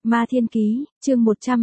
Ma Thiên Ký, chương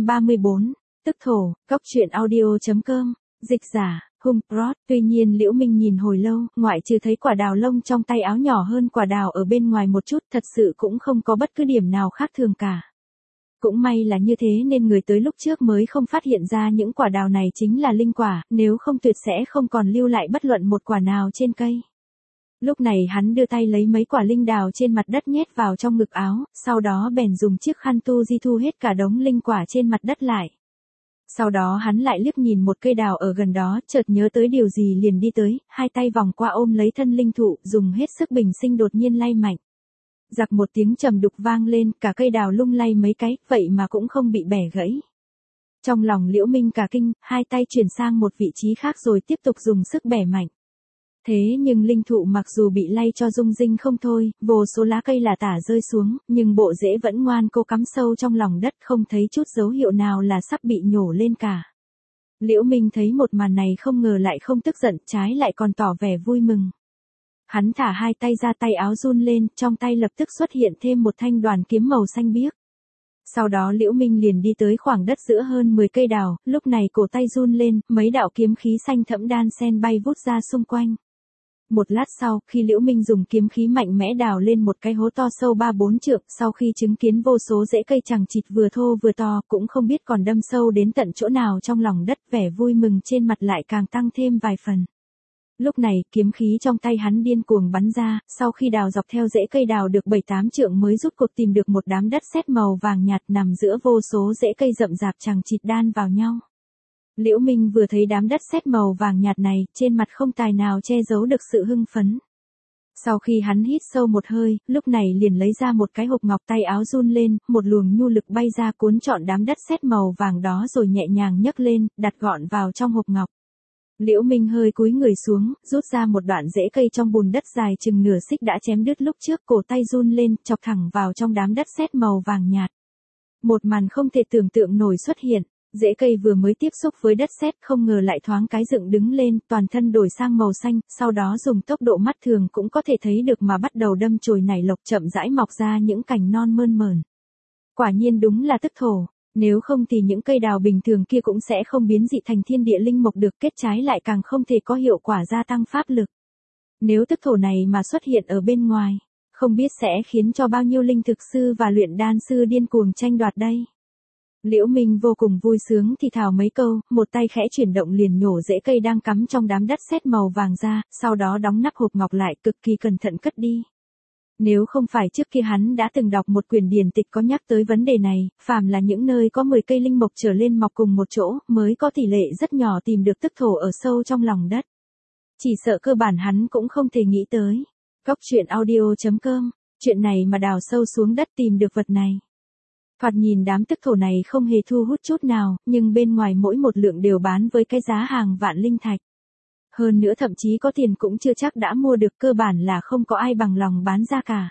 134, tức thổ, cóc truyện audio.com, dịch giả, Hung Prot. Tuy nhiên Liễu Minh nhìn hồi lâu, ngoại trừ thấy quả đào lông trong tay áo nhỏ hơn quả đào ở bên ngoài một chút, thật sự cũng không có bất cứ điểm nào khác thường cả. Cũng may là như thế nên người tới lúc trước mới không phát hiện ra những quả đào này chính là linh quả, nếu không tuyệt sẽ không còn lưu lại bất luận một quả nào trên cây. Lúc này hắn đưa tay lấy mấy quả linh đào trên mặt đất nhét vào trong ngực áo, sau đó bèn dùng chiếc khăn tu di thu hết cả đống linh quả trên mặt đất lại. Sau đó hắn lại liếc nhìn một cây đào ở gần đó, chợt nhớ tới điều gì liền đi tới, hai tay vòng qua ôm lấy thân linh thụ, dùng hết sức bình sinh đột nhiên lay mạnh. Giặc một tiếng trầm đục vang lên, cả cây đào lung lay mấy cái, vậy mà cũng không bị bẻ gãy. Trong lòng Liễu Minh cả kinh, hai tay chuyển sang một vị trí khác rồi tiếp tục dùng sức bẻ mạnh. Thế nhưng linh thụ mặc dù bị lay cho rung rinh không thôi, vô số lá cây là tả rơi xuống, nhưng bộ rễ vẫn ngoan cố cắm sâu trong lòng đất, không thấy chút dấu hiệu nào là sắp bị nhổ lên cả. Liễu Minh thấy một màn này không ngờ lại không tức giận, trái lại còn tỏ vẻ vui mừng. Hắn thả hai tay ra, tay áo run lên, trong tay lập tức xuất hiện thêm một thanh đoàn kiếm màu xanh biếc. Sau đó Liễu Minh liền đi tới khoảng đất giữa hơn 10 cây đào, lúc này cổ tay run lên, mấy đạo kiếm khí xanh thẫm đan sen bay vút ra xung quanh. Một lát sau, khi Liễu Minh dùng kiếm khí mạnh mẽ đào lên một cái hố to sâu 3-4 trượng, sau khi chứng kiến vô số rễ cây chằng chịt vừa thô vừa to, cũng không biết còn đâm sâu đến tận chỗ nào trong lòng đất, vẻ vui mừng trên mặt lại càng tăng thêm vài phần. Lúc này, kiếm khí trong tay hắn điên cuồng bắn ra, sau khi đào dọc theo rễ cây đào được 7-8 trượng mới rút cuộc tìm được một đám đất sét màu vàng nhạt nằm giữa vô số rễ cây rậm rạp chằng chịt đan vào nhau. Liễu Minh vừa thấy đám đất sét màu vàng nhạt này, trên mặt không tài nào che giấu được sự hưng phấn. Sau khi hắn hít sâu một hơi, lúc này liền lấy ra một cái hộp ngọc, tay áo run lên, một luồng nhu lực bay ra cuốn trọn đám đất sét màu vàng đó rồi nhẹ nhàng nhấc lên, đặt gọn vào trong hộp ngọc. Liễu Minh hơi cúi người xuống, rút ra một đoạn rễ cây trong bùn đất dài chừng nửa xích đã chém đứt lúc trước, cổ tay run lên, chọc thẳng vào trong đám đất sét màu vàng nhạt. Một màn không thể tưởng tượng nổi xuất hiện. Rễ cây vừa mới tiếp xúc với đất sét không ngờ lại thoáng cái dựng đứng lên, toàn thân đổi sang màu xanh, sau đó dùng tốc độ mắt thường cũng có thể thấy được mà bắt đầu đâm chồi nảy lộc, chậm rãi mọc ra những cành non mơn mởn. Quả nhiên đúng là tức thổ, nếu không thì những cây đào bình thường kia cũng sẽ không biến dị thành thiên địa linh mộc được, kết trái lại càng không thể có hiệu quả gia tăng pháp lực. Nếu tức thổ này mà xuất hiện ở bên ngoài, không biết sẽ khiến cho bao nhiêu linh thực sư và luyện đan sư điên cuồng tranh đoạt đây. Liễu Minh vô cùng vui sướng thì thào mấy câu, một tay khẽ chuyển động liền nhổ rễ cây đang cắm trong đám đất sét màu vàng ra, sau đó đóng nắp hộp ngọc lại, cực kỳ cẩn thận cất đi. Nếu không phải trước kia hắn đã từng đọc một quyển điển tịch có nhắc tới vấn đề này, phàm là những nơi có 10 cây linh mộc trở lên mọc cùng một chỗ, mới có tỷ lệ rất nhỏ tìm được tức thổ ở sâu trong lòng đất. Chỉ sợ cơ bản hắn cũng không thể nghĩ tới. Cóc truyện audio.com, chuyện này mà đào sâu xuống đất tìm được vật này. Thoạt nhìn đám tức thổ này không hề thu hút chút nào, nhưng bên ngoài mỗi một lượng đều bán với cái giá hàng vạn linh thạch. Hơn nữa thậm chí có tiền cũng chưa chắc đã mua được, cơ bản là không có ai bằng lòng bán ra cả.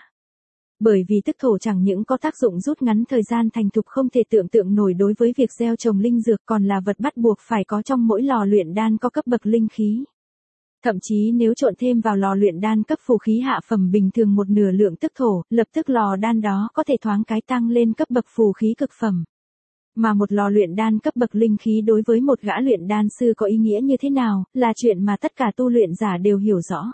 Bởi vì tức thổ chẳng những có tác dụng rút ngắn thời gian thành thục không thể tưởng tượng nổi đối với việc gieo trồng linh dược, còn là vật bắt buộc phải có trong mỗi lò luyện đan có cấp bậc linh khí. Thậm chí nếu trộn thêm vào lò luyện đan cấp phù khí hạ phẩm bình thường một nửa lượng tức thổ, lập tức lò đan đó có thể thoáng cái tăng lên cấp bậc phù khí cực phẩm. Mà một lò luyện đan cấp bậc linh khí đối với một gã luyện đan sư có ý nghĩa như thế nào, là chuyện mà tất cả tu luyện giả đều hiểu rõ.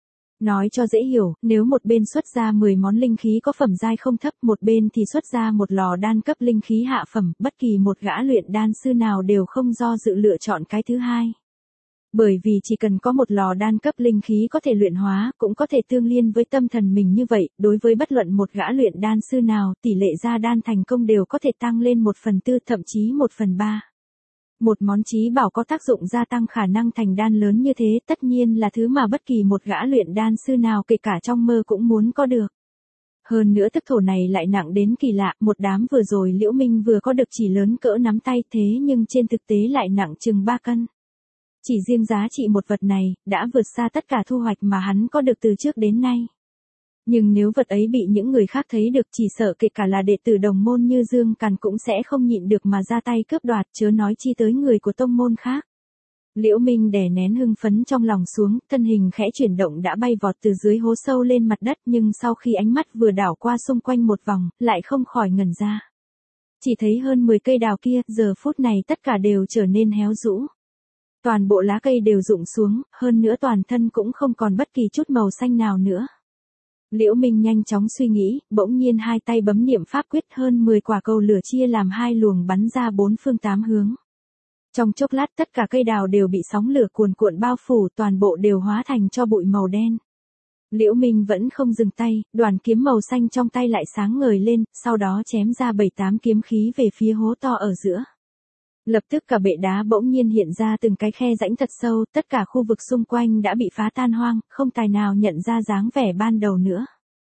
Nói cho dễ hiểu, nếu một bên xuất ra 10 món linh khí có phẩm giai không thấp, một bên thì xuất ra một lò đan cấp linh khí hạ phẩm, bất kỳ một gã luyện đan sư nào đều không do dự lựa chọn cái thứ hai. Bởi vì chỉ cần có một lò đan cấp linh khí có thể luyện hóa, cũng có thể tương liên với tâm thần mình như vậy, đối với bất luận một gã luyện đan sư nào, tỷ lệ ra đan thành công đều có thể tăng lên 1/4 thậm chí 1/3. Một món chí bảo có tác dụng gia tăng khả năng thành đan lớn như thế, tất nhiên là thứ mà bất kỳ một gã luyện đan sư nào kể cả trong mơ cũng muốn có được. Hơn nữa tức thổ này lại nặng đến kỳ lạ, một đám vừa rồi Liễu Minh vừa có được chỉ lớn cỡ nắm tay, thế nhưng trên thực tế lại nặng chừng 3 cân. Chỉ riêng giá trị một vật này, đã vượt xa tất cả thu hoạch mà hắn có được từ trước đến nay. Nhưng nếu vật ấy bị những người khác thấy được, chỉ sợ kể cả là đệ tử đồng môn như Dương Càn cũng sẽ không nhịn được mà ra tay cướp đoạt, chớ nói chi tới người của tông môn khác. Liễu Minh đè nén hưng phấn trong lòng xuống, thân hình khẽ chuyển động đã bay vọt từ dưới hố sâu lên mặt đất, nhưng sau khi ánh mắt vừa đảo qua xung quanh một vòng, lại không khỏi ngẩn ra. chỉ thấy hơn 10 cây đào kia, giờ phút này tất cả đều trở nên héo rũ. Toàn bộ lá cây đều rụng xuống, hơn nữa toàn thân cũng không còn bất kỳ chút màu xanh nào nữa. Liễu Minh nhanh chóng suy nghĩ, bỗng nhiên hai tay bấm niệm pháp quyết, hơn 10 quả cầu lửa chia làm hai luồng bắn ra bốn phương tám hướng. Trong chốc lát tất cả cây đào đều bị sóng lửa cuồn cuộn bao phủ, toàn bộ đều hóa thành tro bụi màu đen. Liễu Minh vẫn không dừng tay, đoàn kiếm màu xanh trong tay lại sáng ngời lên, sau đó chém ra 7-8 kiếm khí về phía hố to ở giữa. Lập tức cả bệ đá bỗng nhiên hiện ra từng cái khe rãnh thật sâu, tất cả khu vực xung quanh đã bị phá tan hoang, không tài nào nhận ra dáng vẻ ban đầu nữa.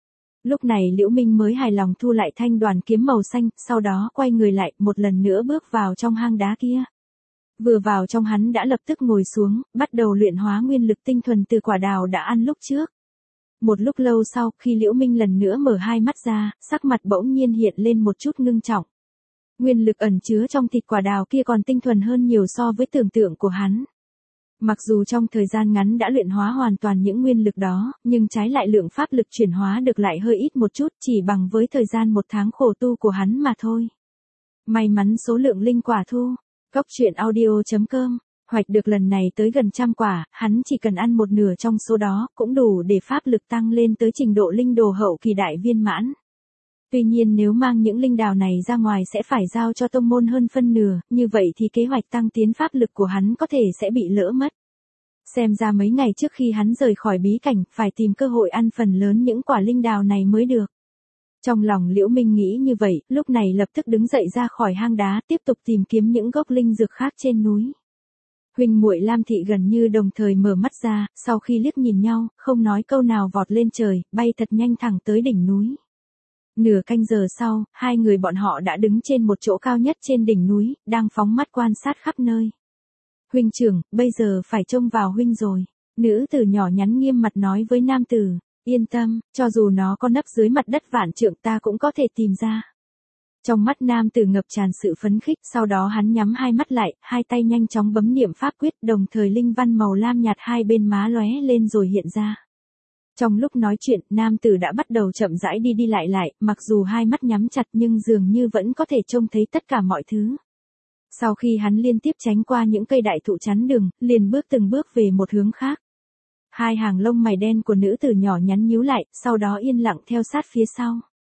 Lúc này Liễu Minh mới hài lòng thu lại thanh đoàn kiếm màu xanh, sau đó quay người lại, một lần nữa bước vào trong hang đá kia. Vừa vào trong hắn đã lập tức ngồi xuống, bắt đầu luyện hóa nguyên lực tinh thuần từ quả đào đã ăn lúc trước. Một lúc lâu sau, khi Liễu Minh lần nữa mở hai mắt ra, sắc mặt bỗng nhiên hiện lên một chút ngưng trọng. Nguyên lực ẩn chứa trong thịt quả đào kia còn tinh thuần hơn nhiều so với tưởng tượng của hắn. Mặc dù trong thời gian ngắn đã luyện hóa hoàn toàn những nguyên lực đó, nhưng trái lại lượng pháp lực chuyển hóa được lại hơi ít một chút, chỉ bằng với thời gian 1 tháng khổ tu của hắn mà thôi. May mắn số lượng linh quả thu. Cóc truyện audio.com, hoạch được lần này tới gần 100 quả, hắn chỉ cần ăn một nửa trong số đó, cũng đủ để pháp lực tăng lên tới trình độ linh đồ hậu kỳ đại viên mãn. Tuy nhiên nếu mang những linh đào này ra ngoài sẽ phải giao cho tông môn hơn phân nửa, như vậy thì kế hoạch tăng tiến pháp lực của hắn có thể sẽ bị lỡ mất. Xem ra mấy ngày trước khi hắn rời khỏi bí cảnh, phải tìm cơ hội ăn phần lớn những quả linh đào này mới được. Trong lòng Liễu Minh nghĩ như vậy, lúc này lập tức đứng dậy ra khỏi hang đá, tiếp tục tìm kiếm những gốc linh dược khác trên núi. Huynh muội Lam Thị gần như đồng thời mở mắt ra, sau khi liếc nhìn nhau, không nói câu nào vọt lên trời, bay thật nhanh thẳng tới đỉnh núi. Nửa canh giờ sau, hai người bọn họ đã đứng trên một chỗ cao nhất trên đỉnh núi, đang phóng mắt quan sát khắp nơi. Huynh trưởng, bây giờ phải trông vào huynh rồi. Nữ tử nhỏ nhắn nghiêm mặt nói với nam tử. Yên tâm, cho dù nó có nấp dưới mặt đất vạn trượng ta cũng có thể tìm ra. Trong mắt nam tử ngập tràn sự phấn khích, sau đó hắn nhắm hai mắt lại, hai tay nhanh chóng bấm niệm pháp quyết, đồng thời linh văn màu lam nhạt hai bên má lóe lên rồi hiện ra. Trong lúc nói chuyện, nam tử đã bắt đầu chậm rãi đi lại, mặc dù hai mắt nhắm chặt nhưng dường như vẫn có thể trông thấy tất cả mọi thứ. Sau khi hắn liên tiếp tránh qua những cây đại thụ chắn đường, liền bước từng bước về một hướng khác. Hai hàng lông mày đen của nữ tử nhỏ nhắn nhíu lại, sau đó yên lặng theo sát phía sau.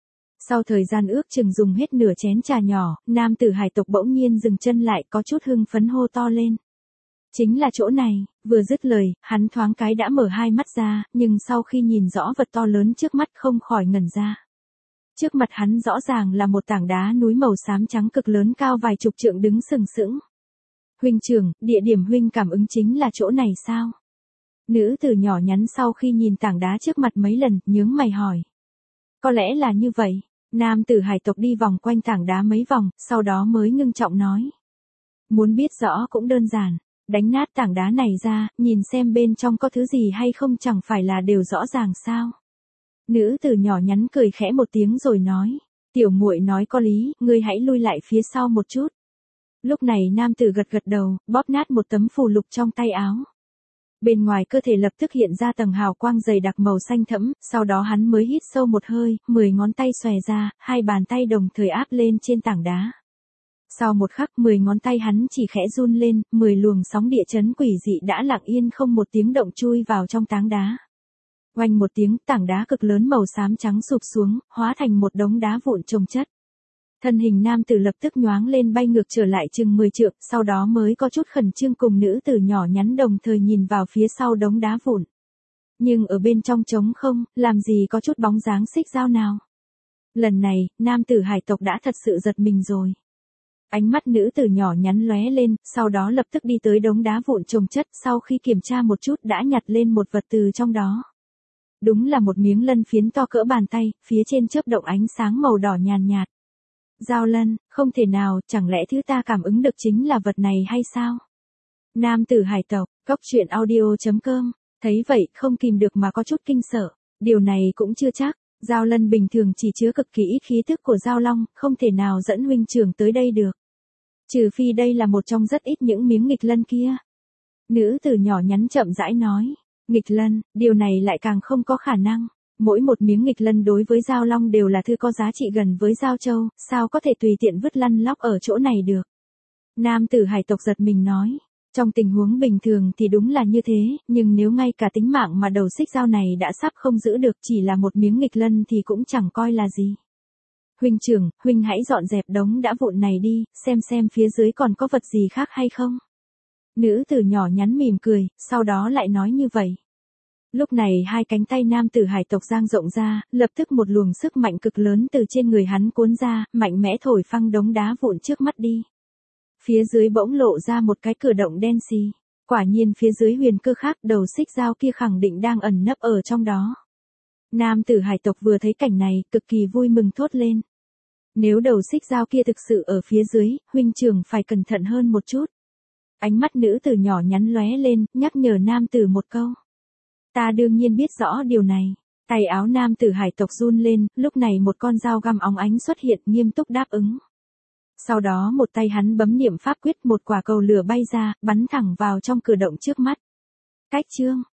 Sau thời gian ước chừng dùng hết nửa chén trà nhỏ, nam tử hải tộc bỗng nhiên dừng chân lại, có chút hưng phấn hô to lên. Chính là chỗ này, vừa dứt lời, hắn thoáng cái đã mở hai mắt ra, nhưng sau khi nhìn rõ vật to lớn trước mắt không khỏi ngẩn ra. Trước mặt hắn rõ ràng là một tảng đá núi màu xám trắng cực lớn cao vài chục trượng đứng sừng sững. Huynh trưởng, địa điểm huynh cảm ứng chính là chỗ này sao? Nữ tử nhỏ nhắn sau khi nhìn tảng đá trước mặt mấy lần, nhướng mày hỏi. Có lẽ là như vậy. Nam tử hải tộc đi vòng quanh tảng đá mấy vòng, sau đó mới ngưng trọng nói. Muốn biết rõ cũng đơn giản, đánh nát tảng đá này ra, nhìn xem bên trong có thứ gì hay không chẳng phải là đều rõ ràng sao. Nữ tử nhỏ nhắn cười khẽ một tiếng rồi nói. Tiểu muội nói có lý, ngươi hãy lui lại phía sau một chút. Lúc này nam tử gật gật đầu, bóp nát một tấm phù lục trong tay áo. Bên ngoài cơ thể lập tức hiện ra tầng hào quang dày đặc màu xanh thẫm, sau đó hắn mới hít sâu một hơi, 10 ngón tay xòe ra, hai bàn tay đồng thời áp lên trên tảng đá. Sau một khắc 10 ngón tay hắn chỉ khẽ run lên, 10 luồng sóng địa chấn quỷ dị đã lặng yên không một tiếng động chui vào trong tảng đá. Oanh một tiếng, tảng đá cực lớn màu xám trắng sụp xuống, hóa thành một đống đá vụn chồng chất. Thân hình nam tử lập tức nhoáng lên bay ngược trở lại chừng 10 trượng, sau đó mới có chút khẩn trương cùng nữ tử nhỏ nhắn đồng thời nhìn vào phía sau đống đá vụn. Nhưng ở bên trong trống không, làm gì có chút bóng dáng xích dao nào. Lần này, nam tử hải tộc đã thật sự giật mình rồi. Ánh mắt nữ tử nhỏ nhắn lóe lên, sau đó lập tức đi tới đống đá vụn chồng chất, sau khi kiểm tra một chút đã nhặt lên một vật từ trong đó. Đúng là một miếng lân phiến to cỡ bàn tay, phía trên chớp động ánh sáng màu đỏ nhàn nhạt. Dao lân, không thể nào, chẳng lẽ thứ ta cảm ứng được chính là vật này hay sao? Nam tử hải tộc, cóc truyện audio.com, thấy vậy không kìm được mà có chút kinh sợ, điều này cũng chưa chắc, dao lân bình thường chỉ chứa cực kỳ ít khí thức của dao long, không thể nào dẫn huynh trưởng tới đây được. Trừ phi đây là một trong rất ít những miếng nghịch lân kia. Nữ tử nhỏ nhắn chậm rãi nói, nghịch lân, điều này lại càng không có khả năng. mỗi một miếng nghịch lân đối với Giao Long đều là thứ có giá trị gần với Giao Châu, sao có thể tùy tiện vứt lăn lóc ở chỗ này được. Nam tử hải tộc giật mình nói, trong tình huống bình thường thì đúng là như thế, nhưng nếu ngay cả tính mạng mà đầu xích dao này đã sắp không giữ được chỉ là một miếng nghịch lân thì cũng chẳng coi là gì. Huynh trưởng, huynh hãy dọn dẹp đống đã vụn này đi, xem phía dưới còn có vật gì khác hay không. Nữ tử nhỏ nhắn mỉm cười, sau đó lại nói như vậy. Lúc này hai cánh tay nam tử hải tộc dang rộng ra, lập tức một luồng sức mạnh cực lớn từ trên người hắn cuốn ra, mạnh mẽ thổi phăng đống đá vụn trước mắt đi. Phía dưới bỗng lộ ra một cái cửa động đen xì. Quả nhiên phía dưới huyền cơ khác đầu xích dao kia khẳng định đang ẩn nấp ở trong đó. Nam tử hải tộc vừa thấy cảnh này, cực kỳ vui mừng thốt lên. Nếu đầu xích dao kia thực sự ở phía dưới, huynh trưởng phải cẩn thận hơn một chút. Ánh mắt nữ tử nhỏ nhắn lóe lên, nhắc nhở nam tử một câu. Ta đương nhiên biết rõ điều này. Tay áo nam tử hải tộc run lên, lúc này một con dao găm óng ánh xuất hiện, nghiêm túc đáp ứng. Sau đó một tay hắn bấm niệm pháp quyết, một quả cầu lửa bay ra, bắn thẳng vào trong cửa động trước mắt. Cách chương